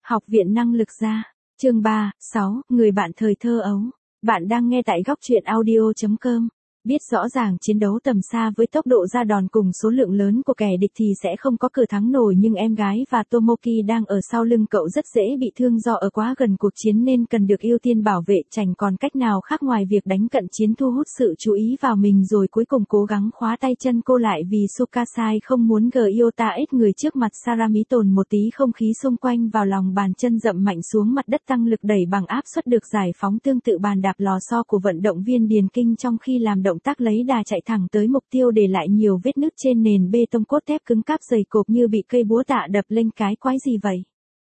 Học viện năng lực gia. Chương 3, 6, người bạn thời thơ ấu. Bạn đang nghe tại góc truyện audio.com. Biết rõ ràng chiến đấu tầm xa với tốc độ ra đòn cùng số lượng lớn của kẻ địch thì sẽ không có cửa thắng nổi, nhưng em gái và Tomoki đang ở sau lưng cậu rất dễ bị thương do ở quá gần cuộc chiến nên cần được ưu tiên bảo vệ, chẳng còn cách nào khác ngoài việc đánh cận chiến thu hút sự chú ý vào mình rồi cuối cùng cố gắng khóa tay chân cô lại vì Tsukasai không muốn Gyota ếch người trước mặt Sarami tồn một tí không khí xung quanh vào lòng bàn chân dậm mạnh xuống mặt đất, tăng lực đẩy bằng áp suất được giải phóng tương tự bàn đạp lò xo của vận động viên điền kinh trong khi làm động tác lấy đà chạy thẳng tới mục tiêu, để lại nhiều vết nứt trên nền bê tông cốt thép cứng cáp dày cộp như bị cây búa tạ đập lên. Cái quái gì vậy?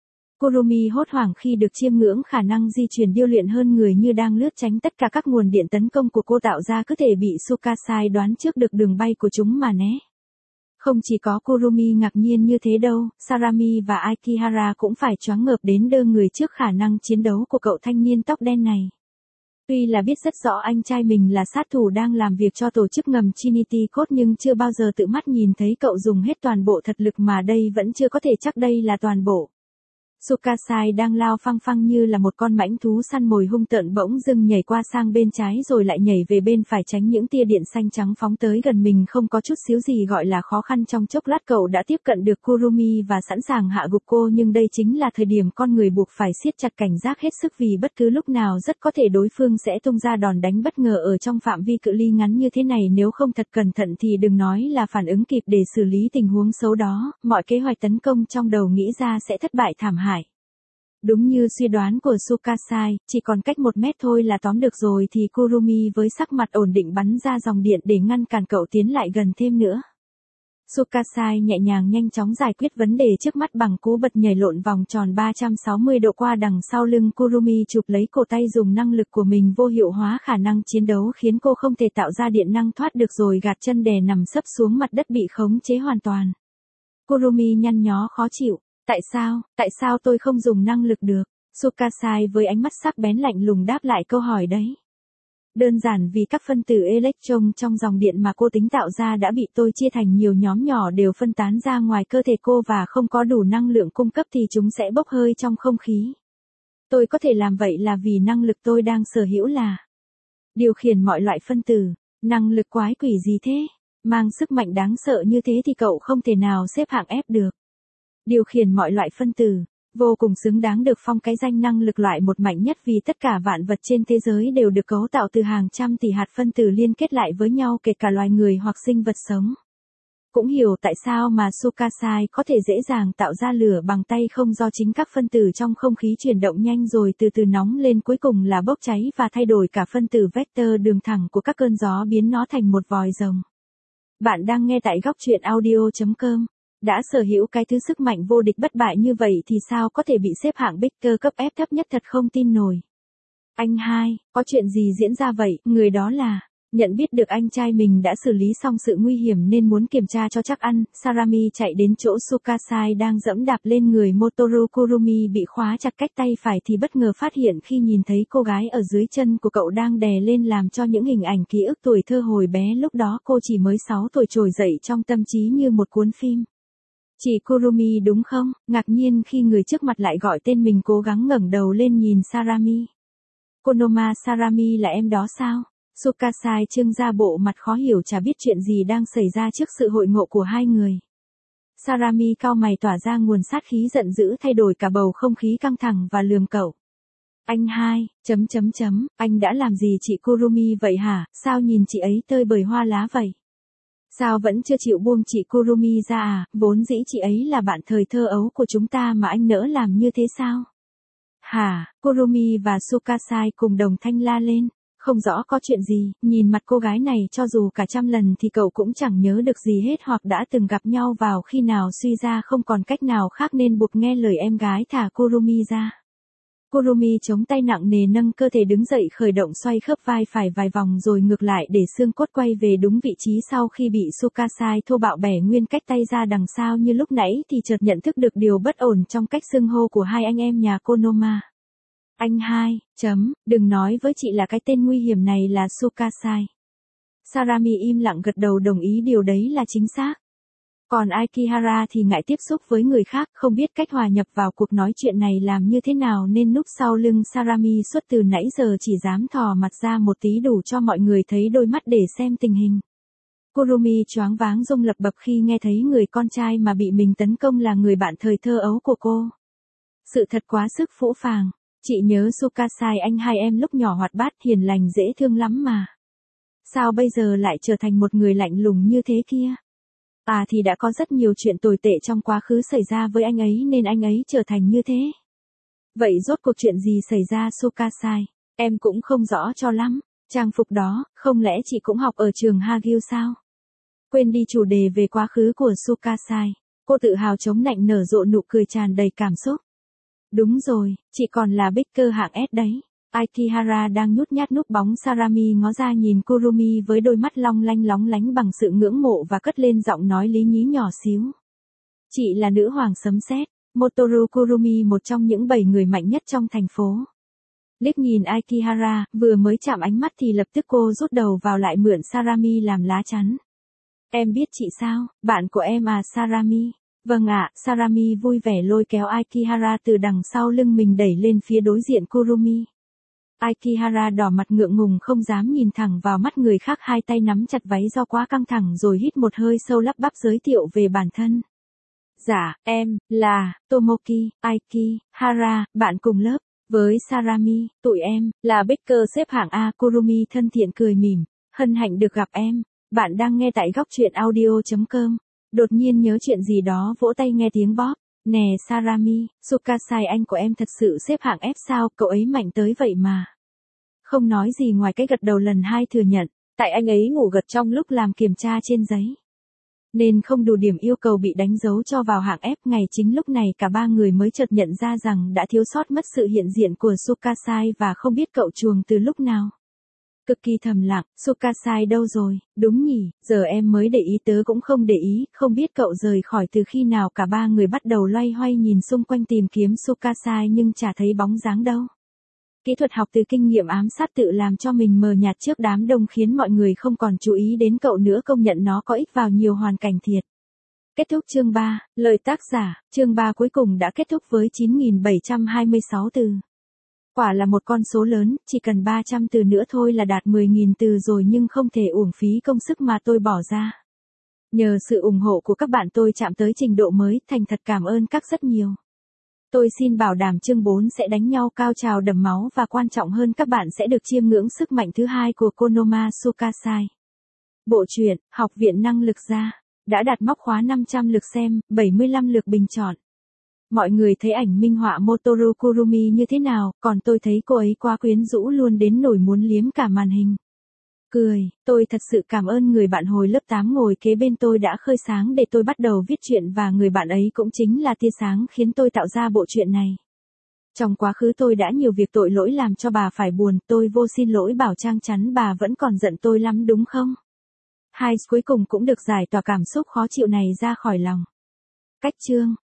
Kurumi hốt hoảng khi được chiêm ngưỡng khả năng di chuyển điêu luyện hơn người như đang lướt tránh tất cả các nguồn điện tấn công của cô tạo ra, cứ thể bị Tsukasai đoán trước được đường bay của chúng mà né. Không chỉ có Kurumi ngạc nhiên như thế đâu, Sarami và Akihara cũng phải choáng ngợp đến đơ người trước khả năng chiến đấu của cậu thanh niên tóc đen này. Tuy là biết rất rõ anh trai mình là sát thủ đang làm việc cho tổ chức ngầm Trinity Code, nhưng chưa bao giờ tự mắt nhìn thấy cậu dùng hết toàn bộ thật lực, mà đây vẫn chưa có thể chắc đây là toàn bộ. Tsukasai đang lao phăng phăng như là một con mãnh thú săn mồi hung tợn, bỗng dưng nhảy qua sang bên trái rồi lại nhảy về bên phải tránh những tia điện xanh trắng phóng tới gần mình không có chút xíu gì gọi là khó khăn. Trong chốc lát cậu đã tiếp cận được Kurumi và sẵn sàng hạ gục cô, nhưng đây chính là thời điểm con người buộc phải siết chặt cảnh giác hết sức vì bất cứ lúc nào rất có thể đối phương sẽ tung ra đòn đánh bất ngờ ở trong phạm vi cự ly ngắn như thế này. Nếu không thật cẩn thận thì đừng nói là phản ứng kịp để xử lý tình huống xấu đó, mọi kế hoạch tấn công trong đầu nghĩ ra sẽ thất bại thảm hại. Đúng như suy đoán của Tsukasai, chỉ còn cách 1 mét thôi là tóm được rồi thì Kurumi với sắc mặt ổn định bắn ra dòng điện để ngăn cản cậu tiến lại gần thêm nữa. Tsukasai nhẹ nhàng nhanh chóng giải quyết vấn đề trước mắt bằng cú bật nhảy lộn vòng tròn 360 độ qua đằng sau lưng Kurumi, chụp lấy cổ tay, dùng năng lực của mình vô hiệu hóa khả năng chiến đấu khiến cô không thể tạo ra điện năng thoát được, rồi gạt chân đè nằm sấp xuống mặt đất bị khống chế hoàn toàn. Kurumi nhăn nhó khó chịu. Tại sao tôi không dùng năng lực được? Tsukasai với ánh mắt sắc bén lạnh lùng đáp lại câu hỏi đấy. Đơn giản vì các phân tử electron trong dòng điện mà cô tính tạo ra đã bị tôi chia thành nhiều nhóm nhỏ, đều phân tán ra ngoài cơ thể cô và không có đủ năng lượng cung cấp thì chúng sẽ bốc hơi trong không khí. Tôi có thể làm vậy là vì năng lực tôi đang sở hữu là điều khiển mọi loại phân tử. Năng lực quái quỷ gì thế? Mang sức mạnh đáng sợ như thế thì cậu không thể nào xếp hạng F được. Điều khiển mọi loại phân tử, vô cùng xứng đáng được phong cái danh năng lực loại một mạnh nhất, vì tất cả vạn vật trên thế giới đều được cấu tạo từ hàng trăm tỷ hạt phân tử liên kết lại với nhau, kể cả loài người hoặc sinh vật sống. Cũng hiểu tại sao mà Tsukasai có thể dễ dàng tạo ra lửa bằng tay không, do chính các phân tử trong không khí chuyển động nhanh rồi từ từ nóng lên, cuối cùng là bốc cháy và thay đổi cả phân tử vector đường thẳng của các cơn gió, biến nó thành một vòi rồng. Bạn đang nghe tại góc truyện audio.com. Đã sở hữu cái thứ sức mạnh vô địch bất bại như vậy thì sao có thể bị xếp hạng Baker cấp F thấp nhất, thật không tin nổi. Anh hai, có chuyện gì diễn ra vậy? Người đó là... Nhận biết được anh trai mình đã xử lý xong sự nguy hiểm nên muốn kiểm tra cho chắc ăn, Sarami chạy đến chỗ Tsukasai đang dẫm đạp lên người Motoru. Kurumi bị khóa chặt cách tay phải thì bất ngờ phát hiện khi nhìn thấy cô gái ở dưới chân của cậu đang đè lên, làm cho những hình ảnh ký ức tuổi thơ hồi bé lúc đó cô chỉ mới 6 tuổi trồi dậy trong tâm trí như một cuốn phim. Chị Kurumi đúng không? Ngạc nhiên khi người trước mặt lại gọi tên mình, cố gắng ngẩng đầu lên nhìn Sarami. Konoma Sarami là em đó sao? Tsukasai trưng ra bộ mặt khó hiểu, chả biết chuyện gì đang xảy ra trước sự hội ngộ của hai người. Sarami cau mày tỏa ra nguồn sát khí giận dữ, thay đổi cả bầu không khí căng thẳng và lườm cậu. Anh hai, anh đã làm gì chị Kurumi vậy hả? Sao nhìn chị ấy tơi bời hoa lá vậy? Sao vẫn chưa chịu buông chị Kurumi ra à? Vốn dĩ chị ấy là bạn thời thơ ấu của chúng ta mà anh nỡ làm như thế sao? Hả? Kurumi và Tsukasai cùng đồng thanh la lên. Không rõ có chuyện gì, nhìn mặt cô gái này cho dù cả 100 lần thì cậu cũng chẳng nhớ được gì hết, hoặc đã từng gặp nhau vào khi nào suy ra không còn cách nào khác nên buộc nghe lời em gái thả Kurumi ra. Kurumi chống tay nặng nề nâng cơ thể đứng dậy, khởi động xoay khớp vai phải vài vòng rồi ngược lại để xương cốt quay về đúng vị trí. Sau khi bị Tsukasai thô bạo bẻ nguyên cách tay ra đằng sau như lúc nãy thì chợt nhận thức được điều bất ổn trong cách xưng hô của hai anh em nhà Konoma. Anh hai, đừng nói với chị là cái tên nguy hiểm này là Tsukasai. Sarami im lặng gật đầu đồng ý, điều đấy là chính xác. Còn Aikihara thì ngại tiếp xúc với người khác, không biết cách hòa nhập vào cuộc nói chuyện này làm như thế nào nên núp sau lưng Sarami suốt từ nãy giờ chỉ dám thò mặt ra một tí đủ cho mọi người thấy đôi mắt để xem tình hình. Kurumi choáng váng rung lập bập khi nghe thấy người con trai mà bị mình tấn công là người bạn thời thơ ấu của cô. Sự thật quá sức phũ phàng. Chị nhớ Tsukasai anh hai em lúc nhỏ hoạt bát hiền lành dễ thương lắm mà. Sao bây giờ lại trở thành một người lạnh lùng như thế kia? À thì đã có rất nhiều chuyện tồi tệ trong quá khứ xảy ra với anh ấy nên anh ấy trở thành như thế. Vậy rốt cuộc chuyện gì xảy ra Tsukasai? Em cũng không rõ cho lắm. Trang phục đó, không lẽ chị cũng học ở trường Hagyu sao? Quên đi chủ đề về quá khứ của Tsukasai. Cô tự hào chống nạnh nở rộ nụ cười tràn đầy cảm xúc. Đúng rồi, chị còn là Baker hạng S đấy. Aikihara đang nhút nhát núp bóng Sarami ngó ra nhìn Kurumi với đôi mắt long lánh bằng sự ngưỡng mộ và cất lên giọng nói lý nhí nhỏ xíu. Chị là nữ hoàng sấm sét, Motoru Kurumi một trong những 7 người mạnh nhất trong thành phố. Liếc nhìn Aikihara, vừa mới chạm ánh mắt thì lập tức cô rút đầu vào lại mượn Sarami làm lá chắn. Em biết chị sao, bạn của em à Sarami? Vâng ạ, Sarami vui vẻ lôi kéo Aikihara từ đằng sau lưng mình đẩy lên phía đối diện Kurumi. Aikihara đỏ mặt ngượng ngùng không dám nhìn thẳng vào mắt người khác, hai tay nắm chặt váy do quá căng thẳng rồi hít một hơi sâu lắp bắp giới thiệu về bản thân. Dạ, em, là, Tomoki, Aikihara, bạn cùng lớp, với Sarami, tụi em, là Baker xếp hạng A. Kurumi thân thiện cười mỉm, hân hạnh được gặp em, bạn đang nghe tại góc truyện audio.com. Đột nhiên nhớ chuyện gì đó vỗ tay nghe tiếng bóp. Nè Sarami, Tsukasai anh của em thật sự xếp hạng F sao, cậu ấy mạnh tới vậy mà. Không nói gì ngoài cái gật đầu lần hai thừa nhận, tại anh ấy ngủ gật trong lúc làm kiểm tra trên giấy. Nên không đủ điểm yêu cầu bị đánh dấu cho vào hạng F. Ngày chính lúc này cả ba người mới chợt nhận ra rằng đã thiếu sót mất sự hiện diện của Tsukasai và không biết cậu chuồng từ lúc nào. Cực kỳ thầm lặng, Tsukasai đâu rồi, đúng nhỉ, giờ em mới để ý tớ cũng không để ý, không biết cậu rời khỏi từ khi nào. Cả ba người bắt đầu loay hoay nhìn xung quanh tìm kiếm Tsukasai nhưng chả thấy bóng dáng đâu. Kỹ thuật học từ kinh nghiệm ám sát tự làm cho mình mờ nhạt trước đám đông khiến mọi người không còn chú ý đến cậu nữa, công nhận nó có ích vào nhiều hoàn cảnh thiệt. Kết thúc chương 3, lời tác giả, chương 3 cuối cùng đã kết thúc với 9.726 từ. Quả là một con số lớn, chỉ cần 300 từ nữa thôi là đạt 10.000 từ rồi nhưng không thể uổng phí công sức mà tôi bỏ ra. Nhờ sự ủng hộ của các bạn tôi chạm tới trình độ mới, thành thật cảm ơn các rất nhiều. Tôi xin bảo đảm chương 4 sẽ đánh nhau cao trào đẫm máu và quan trọng hơn các bạn sẽ được chiêm ngưỡng sức mạnh thứ hai của Konoma Tsukasai. Bộ truyện, Học viện năng lực gia, đã đạt mốc khóa 500 lượt xem, 75 lượt bình chọn. Mọi người thấy ảnh minh họa Motoru Kurumi như thế nào, còn tôi thấy cô ấy quá quyến rũ luôn đến nỗi muốn liếm cả màn hình. Cười, tôi thật sự cảm ơn người bạn hồi lớp 8 ngồi kế bên tôi đã khơi sáng để tôi bắt đầu viết truyện và người bạn ấy cũng chính là tia sáng khiến tôi tạo ra bộ truyện này. Trong quá khứ tôi đã nhiều việc tội lỗi làm cho bà phải buồn, tôi vô xin lỗi bảo Trang chắn bà vẫn còn giận tôi lắm đúng không? Hai cuối cùng cũng được giải tỏa cảm xúc khó chịu này ra khỏi lòng. Cách chương